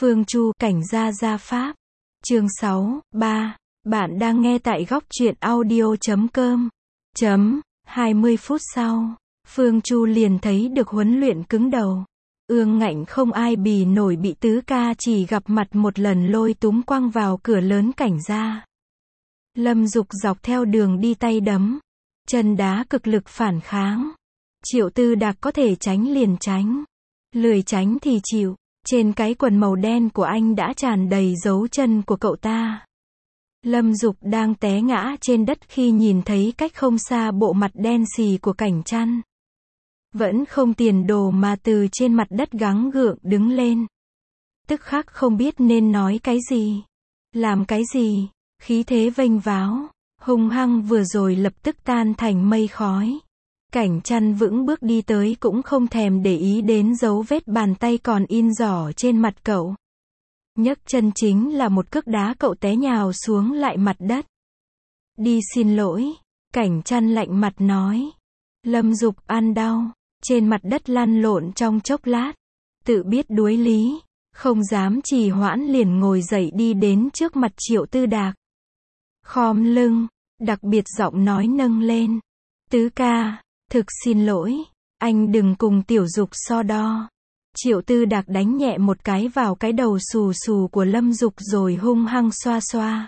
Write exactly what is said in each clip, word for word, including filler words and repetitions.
Phương Chu, cảnh gia gia pháp. Chương sáu, ba. Bạn đang nghe tại góc truyện audio chấm com. Chấm, hai mươi phút sau, Phương Chu liền thấy được huấn luyện cứng đầu. Ương ngạnh không ai bì nổi bị tứ ca chỉ gặp mặt một lần lôi túm quăng vào cửa lớn cảnh gia. Lâm Dục dọc theo đường đi tay đấm, chân đá cực lực phản kháng. Triệu Tư Đạc có thể tránh liền tránh, lười tránh thì chịu. Trên cái quần màu đen của anh đã tràn đầy dấu chân của cậu ta. Lâm Dục đang té ngã trên đất khi nhìn thấy cách không xa bộ mặt đen xì của Cảnh Trăn. Vẫn không tiền đồ mà từ trên mặt đất gắng gượng đứng lên. Tức khắc không biết nên nói cái gì, làm cái gì, khí thế vênh váo, hung hăng vừa rồi lập tức tan thành mây khói. Cảnh Trăn vững bước đi tới cũng không thèm để ý đến dấu vết bàn tay còn in rõ trên mặt cậu. Nhấc chân chính là một cước đá cậu té nhào xuống lại mặt đất. Đi xin lỗi, Cảnh Trăn lạnh mặt nói. Lâm Dục ăn đau, trên mặt đất lăn lộn trong chốc lát, tự biết đuối lý, không dám trì hoãn liền ngồi dậy đi đến trước mặt Triệu Tư Đạc. Khom lưng, đặc biệt giọng nói nâng lên. Tứ ca, thực xin lỗi, anh đừng cùng Tiểu Dục so đo. Triệu Tư Đạc đánh nhẹ một cái vào cái đầu xù xù của Lâm Dục rồi hung hăng xoa xoa.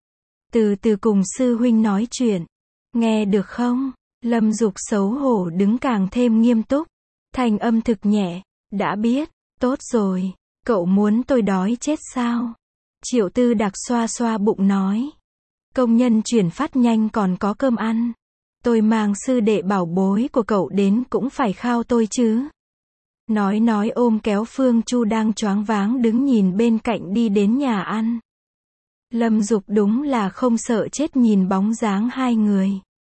Từ từ cùng sư huynh nói chuyện, nghe được không? Lâm Dục xấu hổ đứng càng thêm nghiêm túc, thanh âm thực nhẹ, đã biết, tốt rồi, cậu muốn tôi đói chết sao? Triệu Tư Đạc xoa xoa bụng nói. Công nhân chuyển phát nhanh còn có cơm ăn. Tôi mang sư đệ bảo bối của cậu đến cũng phải khao tôi chứ. Nói nói ôm kéo Phương Chu đang choáng váng đứng nhìn bên cạnh đi đến nhà ăn. Lâm Dục đúng là không sợ chết nhìn bóng dáng hai người.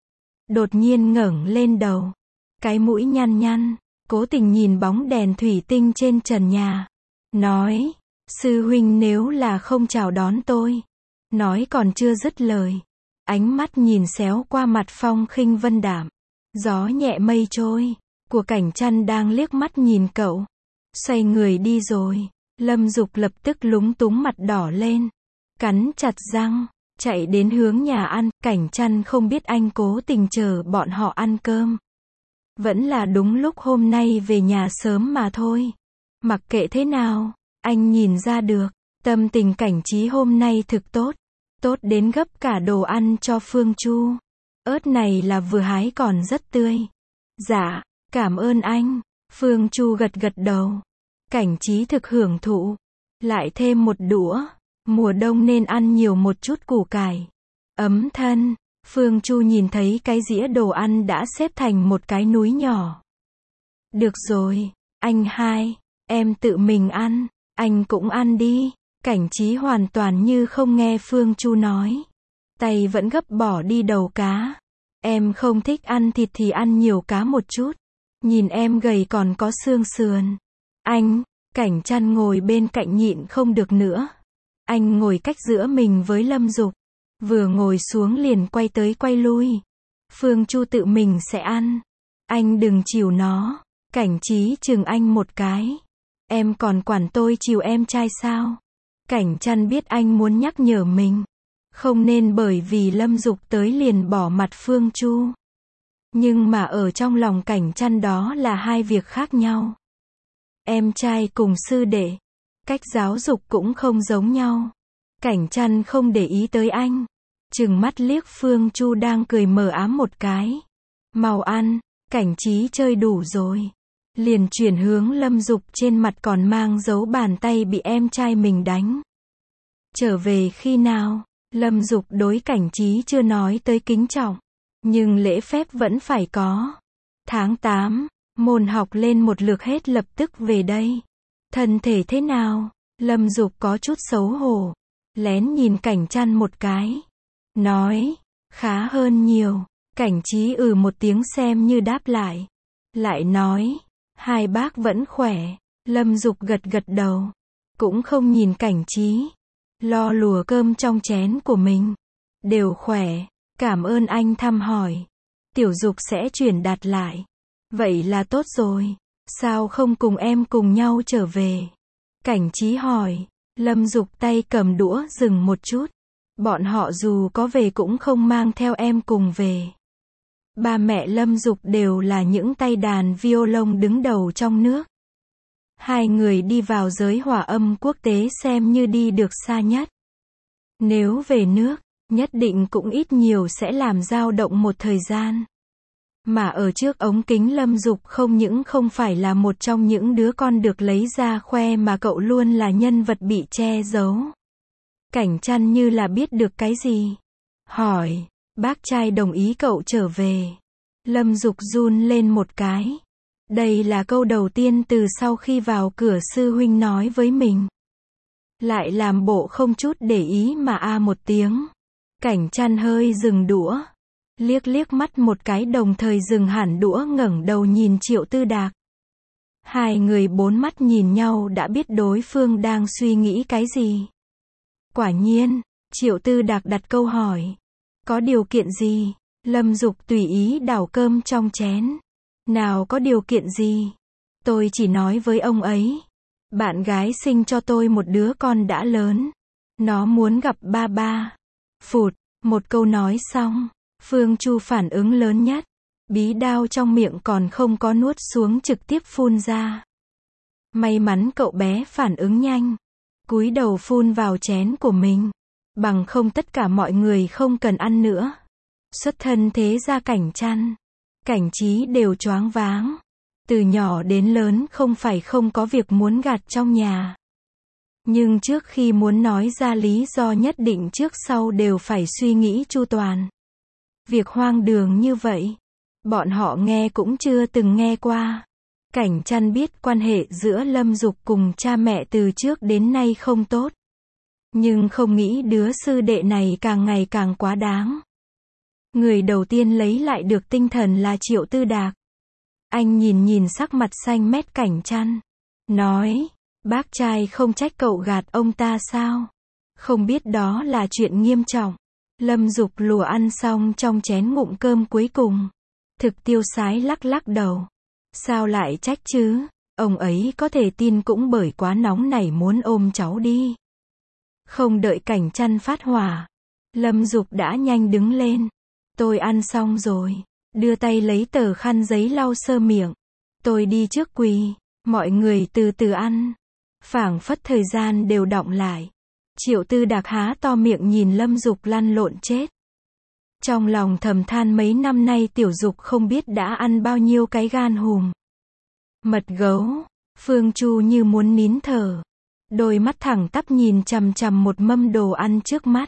Đột nhiên ngẩng lên đầu, cái mũi nhăn nhăn, cố tình nhìn bóng đèn thủy tinh trên trần nhà. Nói, sư huynh nếu là không chào đón tôi. Nói còn chưa dứt lời, ánh mắt nhìn xéo qua mặt phong khinh vân đạm, gió nhẹ mây trôi, của Cảnh Trăn đang liếc mắt nhìn cậu. Xoay người đi rồi, Lâm Dục lập tức lúng túng mặt đỏ lên, cắn chặt răng, chạy đến hướng nhà ăn. Cảnh Trăn không biết anh cố tình chờ bọn họ ăn cơm. Vẫn là đúng lúc hôm nay về nhà sớm mà thôi. Mặc kệ thế nào, anh nhìn ra được, tâm tình Cảnh Trí hôm nay thực tốt. Tốt đến gấp cả đồ ăn cho Phương Chu. Ớt này là vừa hái còn rất tươi. Dạ, cảm ơn anh. Phương Chu gật gật đầu. Cảnh Trí thực hưởng thụ. Lại thêm một đũa. Mùa đông nên ăn nhiều một chút củ cải. Ấm thân. Phương Chu nhìn thấy cái dĩa đồ ăn đã xếp thành một cái núi nhỏ. Được rồi, anh hai, em tự mình ăn. Anh cũng ăn đi. Cảnh Trí hoàn toàn như không nghe Phương Chu nói. Tay vẫn gấp bỏ đi đầu cá. Em không thích ăn thịt thì ăn nhiều cá một chút. Nhìn em gầy còn có xương sườn. Anh, Cảnh Trăn ngồi bên cạnh nhịn không được nữa. Anh ngồi cách giữa mình với Lâm Dục. Vừa ngồi xuống liền quay tới quay lui. Phương Chu tự mình sẽ ăn. Anh đừng chiều nó. Cảnh Trí chừng anh một cái. Em còn quản tôi chiều em trai sao? Cảnh Trăn biết anh muốn nhắc nhở mình. Không nên bởi vì Lâm Dục tới liền bỏ mặt Phương Chu. Nhưng mà ở trong lòng Cảnh Trăn đó là hai việc khác nhau. Em trai cùng sư đệ, cách giáo dục cũng không giống nhau. Cảnh Trăn không để ý tới anh. Chừng mắt liếc Phương Chu đang cười mờ ám một cái. Mau ăn, Cảnh Trí chơi đủ rồi. Liền chuyển hướng Lâm Dục trên mặt còn mang dấu bàn tay bị em trai mình đánh. Trở về khi nào? Lâm Dục đối Cảnh Trí chưa nói tới kính trọng. Nhưng lễ phép vẫn phải có. Tháng tám, môn học lên một lượt hết lập tức về đây. Thân thể thế nào? Lâm Dục có chút xấu hổ. Lén nhìn Cảnh Trăn một cái. Nói, khá hơn nhiều. Cảnh Trí ừ một tiếng xem như đáp lại. Lại nói, hai bác vẫn khỏe. Lâm Dục gật gật đầu. Cũng không nhìn Cảnh Trí. Lo lùa cơm trong chén của mình. Đều khỏe. Cảm ơn anh thăm hỏi. Tiểu Dục sẽ chuyển đạt lại. Vậy là tốt rồi. Sao không cùng em cùng nhau trở về? Cảnh Trí hỏi. Lâm Dục tay cầm đũa dừng một chút. Bọn họ dù có về cũng không mang theo em cùng về. Ba mẹ Lâm Dục đều là những tay đàn violon đứng đầu trong nước. Hai người đi vào giới hòa âm quốc tế xem như đi được xa nhất. Nếu về nước, nhất định cũng ít nhiều sẽ làm dao động một thời gian. Mà ở trước ống kính Lâm Dục không những không phải là một trong những đứa con được lấy ra khoe mà cậu luôn là nhân vật bị che giấu. Cảnh Chăn như là biết được cái gì. Hỏi, bác trai đồng ý cậu trở về. Lâm Dục run lên một cái. Đây là câu đầu tiên từ sau khi vào cửa sư huynh nói với mình. Lại làm bộ không chút để ý mà a một tiếng. Cảnh Chăn hơi dừng đũa. Liếc liếc mắt một cái đồng thời dừng hẳn đũa ngẩng đầu nhìn Triệu Tư Đạc. Hai người bốn mắt nhìn nhau đã biết đối phương đang suy nghĩ cái gì. Quả nhiên, Triệu Tư Đạc đặt câu hỏi. Có điều kiện gì? Lâm Dục tùy ý đảo cơm trong chén. Nào có điều kiện gì? Tôi chỉ nói với ông ấy. Bạn gái sinh cho tôi một đứa con đã lớn. Nó muốn gặp ba ba. Phụt, một câu nói xong. Phương Chu phản ứng lớn nhất. Bí đao trong miệng còn không có nuốt xuống trực tiếp phun ra. May mắn cậu bé phản ứng nhanh. Cúi đầu phun vào chén của mình. Bằng không tất cả mọi người không cần ăn nữa. Xuất thân thế gia Cảnh Chăn, Cảnh Trí đều choáng váng. Từ nhỏ đến lớn không phải không có việc muốn gạt trong nhà. Nhưng trước khi muốn nói ra lý do nhất định trước sau đều phải suy nghĩ chu toàn. Việc hoang đường như vậy, bọn họ nghe cũng chưa từng nghe qua. Cảnh Chăn biết quan hệ giữa Lâm Dục cùng cha mẹ từ trước đến nay không tốt. Nhưng không nghĩ đứa sư đệ này càng ngày càng quá đáng. Người đầu tiên lấy lại được tinh thần là Triệu Tư Đạc. Anh nhìn nhìn sắc mặt xanh mét Cảnh Chăn. Nói, bác trai không trách cậu gạt ông ta sao? Không biết đó là chuyện nghiêm trọng. Lâm Dục lùa ăn xong trong chén ngụm cơm cuối cùng. Thực tiêu sái lắc lắc đầu. Sao lại trách chứ? Ông ấy có thể tin cũng bởi quá nóng nảy muốn ôm cháu đi. Không đợi Cảnh Chăn phát hỏa. Lâm Dục đã nhanh đứng lên. Tôi ăn xong rồi. Đưa tay lấy tờ khăn giấy lau sơ miệng. Tôi đi trước quỳ. Mọi người từ từ ăn. Phảng phất thời gian đều đọng lại. Triệu Tư Đạc há to miệng nhìn Lâm Dục lăn lộn chết. Trong lòng thầm than mấy năm nay Tiểu Dục không biết đã ăn bao nhiêu cái gan hùm. Mật gấu. Phương Chu như muốn nín thở. Đôi mắt thẳng tắp nhìn chằm chằm một mâm đồ ăn trước mắt.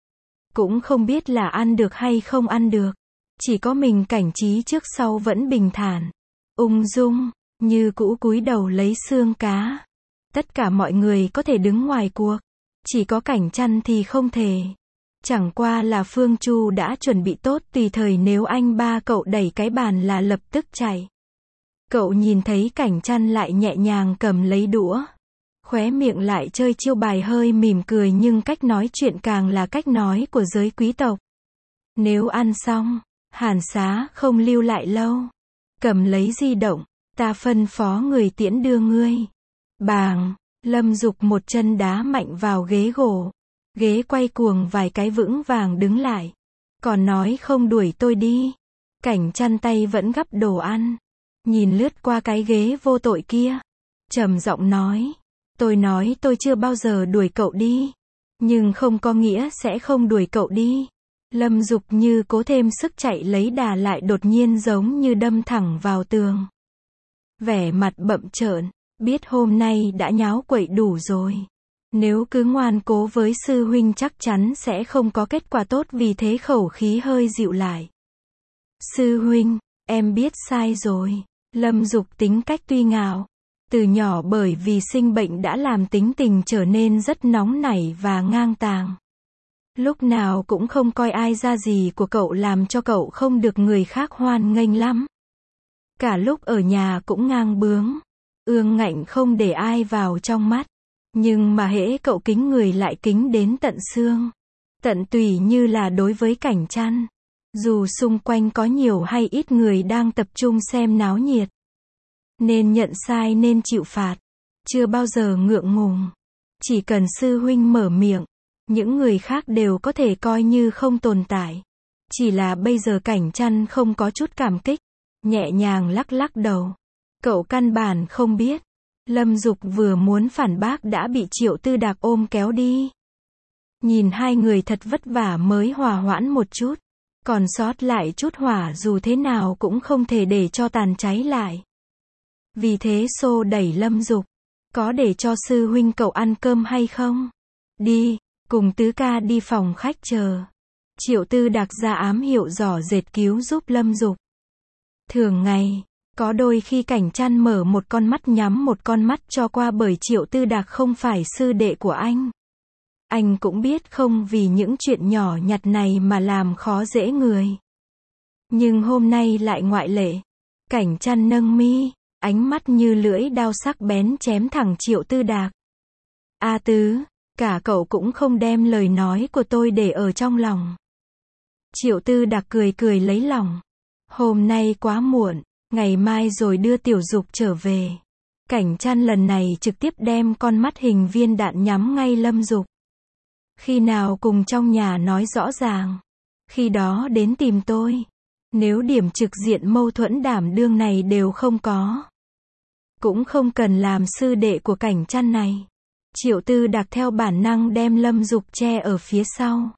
Cũng không biết là ăn được hay không ăn được. Chỉ có mình Cảnh Trí trước sau vẫn bình thản. Ung dung, như cũ cúi đầu lấy xương cá. Tất cả mọi người có thể đứng ngoài cuộc. Chỉ có Cảnh Chăn thì không thể. Chẳng qua là Phương Chu đã chuẩn bị tốt tùy thời nếu anh ba cậu đẩy cái bàn là lập tức chạy. Cậu nhìn thấy Cảnh Chăn lại nhẹ nhàng cầm lấy đũa. Khóe miệng lại chơi chiêu bài hơi mỉm cười nhưng cách nói chuyện càng là cách nói của giới quý tộc. Nếu ăn xong, Hàn Xá không lưu lại lâu. Cầm lấy di động, ta phân phó người tiễn đưa ngươi. Bàng, Lâm Dục một chân đá mạnh vào ghế gỗ. Ghế quay cuồng vài cái vững vàng đứng lại. Còn nói không đuổi tôi đi. Cảnh Chăn tay vẫn gắp đồ ăn. Nhìn lướt qua cái ghế vô tội kia. Trầm giọng nói. Tôi nói tôi chưa bao giờ đuổi cậu đi. Nhưng không có nghĩa sẽ không đuổi cậu đi. Lâm Dục như cố thêm sức chạy lấy đà lại đột nhiên giống như đâm thẳng vào tường. Vẻ mặt bậm trợn. Biết hôm nay đã nháo quậy đủ rồi. Nếu cứ ngoan cố với sư huynh chắc chắn sẽ không có kết quả tốt vì thế khẩu khí hơi dịu lại. Sư huynh, em biết sai rồi. Lâm Dục tính cách tuy ngạo. Từ nhỏ bởi vì sinh bệnh đã làm tính tình trở nên rất nóng nảy và ngang tàng. Lúc nào cũng không coi ai ra gì của cậu làm cho cậu không được người khác hoan nghênh lắm. Cả lúc ở nhà cũng ngang bướng. Ương ngạnh không để ai vào trong mắt. Nhưng mà hễ cậu kính người lại kính đến tận xương. Tận tùy như là đối với Cảnh Chăn. Dù xung quanh có nhiều hay ít người đang tập trung xem náo nhiệt. Nên nhận sai nên chịu phạt. chưa bao giờ ngượng ngùng. Chỉ cần sư huynh mở miệng, những người khác đều có thể coi như không tồn tại. Chỉ là bây giờ Cảnh Chăn không có chút cảm kích, nhẹ nhàng lắc lắc đầu. Cậu căn bản không biết, Lâm Dục vừa muốn phản bác đã bị Triệu Tư Đạc ôm kéo đi. Nhìn hai người thật vất vả mới hòa hoãn một chút, còn sót lại chút hỏa dù thế nào cũng không thể để cho tàn cháy lại. Vì thế xô đẩy Lâm Dục, có để cho sư huynh cậu ăn cơm hay không? Đi, cùng tứ ca đi phòng khách chờ. Triệu Tư Đạc ra ám hiệu giỏ dệt cứu giúp Lâm Dục. Thường ngày, có đôi khi Cảnh Chăn mở một con mắt nhắm một con mắt cho qua bởi Triệu Tư Đạc không phải sư đệ của anh. Anh cũng biết không vì những chuyện nhỏ nhặt này mà làm khó dễ người. Nhưng hôm nay lại ngoại lệ. Cảnh Chăn nâng mi, ánh mắt như lưỡi đao sắc bén chém thẳng Triệu Tư Đạc. A Tứ, cả cậu cũng không đem lời nói của tôi để ở trong lòng. Triệu Tư Đạc cười cười lấy lòng. Hôm nay quá muộn, ngày mai rồi đưa Tiểu Dục trở về. Cảnh Chăn lần này trực tiếp đem con mắt hình viên đạn nhắm ngay Lâm Dục. Khi nào cùng trong nhà nói rõ ràng. Khi đó đến tìm tôi. Nếu điểm trực diện mâu thuẫn đảm đương này đều không có, cũng không cần làm sư đệ của Cảnh Chăn này. Triệu Tư Đạc theo bản năng đem Lâm Dục che ở phía sau.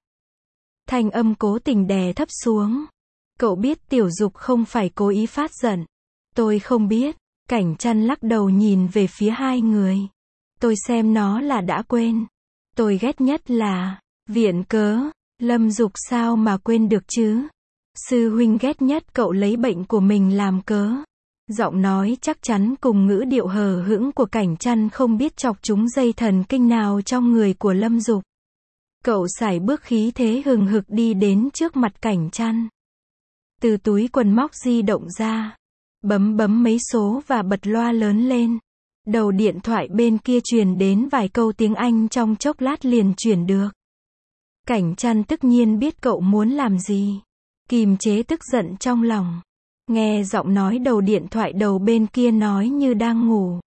Thanh âm cố tình đè thấp xuống. Cậu biết Tiểu Dục không phải cố ý phát giận. Tôi không biết. Cảnh Chăn lắc đầu nhìn về phía hai người. Tôi xem nó là đã quên. Tôi ghét nhất là viện cớ. Lâm Dục sao mà quên được chứ? Sư huynh ghét nhất cậu lấy bệnh của mình làm cớ. Giọng nói chắc chắn cùng ngữ điệu hờ hững của Cảnh Chăn không biết chọc trúng dây thần kinh nào trong người của Lâm Dục. Cậu sải bước khí thế hừng hực đi đến trước mặt Cảnh Chăn. Từ túi quần móc di động ra, bấm bấm mấy số và bật loa lớn lên. Đầu điện thoại bên kia truyền đến vài câu tiếng Anh trong chốc lát liền chuyển được. Cảnh Chăn tất nhiên biết cậu muốn làm gì. Kìm chế tức giận trong lòng. Nghe giọng nói đầu điện thoại đầu bên kia nói như đang ngủ.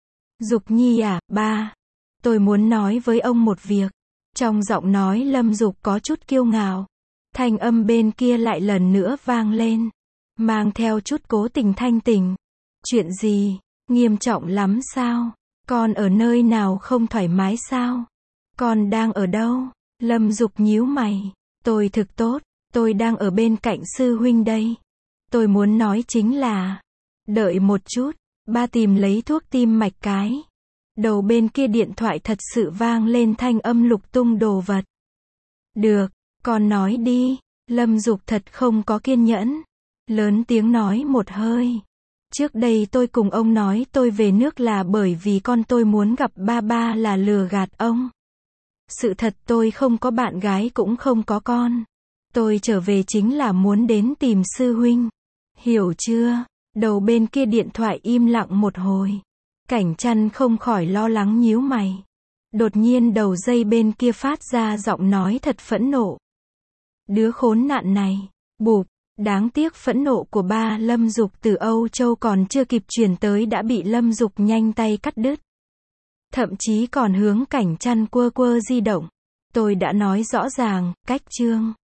Dục Nhi à, ba. Tôi muốn nói với ông một việc. Trong giọng nói Lâm Dục có chút kiêu ngạo. Thanh âm bên kia lại lần nữa vang lên. Mang theo chút cố tình thanh tình. Chuyện gì? Nghiêm trọng lắm sao? Con ở nơi nào không thoải mái sao? Con đang ở đâu? Lâm Dục nhíu mày. Tôi thực tốt. Tôi đang ở bên cạnh sư huynh đây. Tôi muốn nói chính là, đợi một chút, ba tìm lấy thuốc tim mạch cái. Đầu bên kia điện thoại thật sự vang lên thanh âm lục tung đồ vật. Được, con nói đi. Lâm Dục thật không có kiên nhẫn. Lớn tiếng nói một hơi. Trước đây tôi cùng ông nói tôi về nước là bởi vì con tôi muốn gặp ba ba là lừa gạt ông. Sự thật tôi không có bạn gái cũng không có con. Tôi trở về chính là muốn đến tìm sư huynh. Hiểu chưa? Đầu bên kia điện thoại im lặng một hồi. Cảnh Chăn không khỏi lo lắng nhíu mày. Đột nhiên đầu dây bên kia phát ra giọng nói thật phẫn nộ. Đứa khốn nạn này. Bụp. Đáng tiếc phẫn nộ của ba Lâm Dục từ Âu Châu còn chưa kịp truyền tới đã bị Lâm Dục nhanh tay cắt đứt. Thậm chí còn hướng Cảnh Chăn quơ quơ di động. Tôi đã nói rõ ràng, cách chương.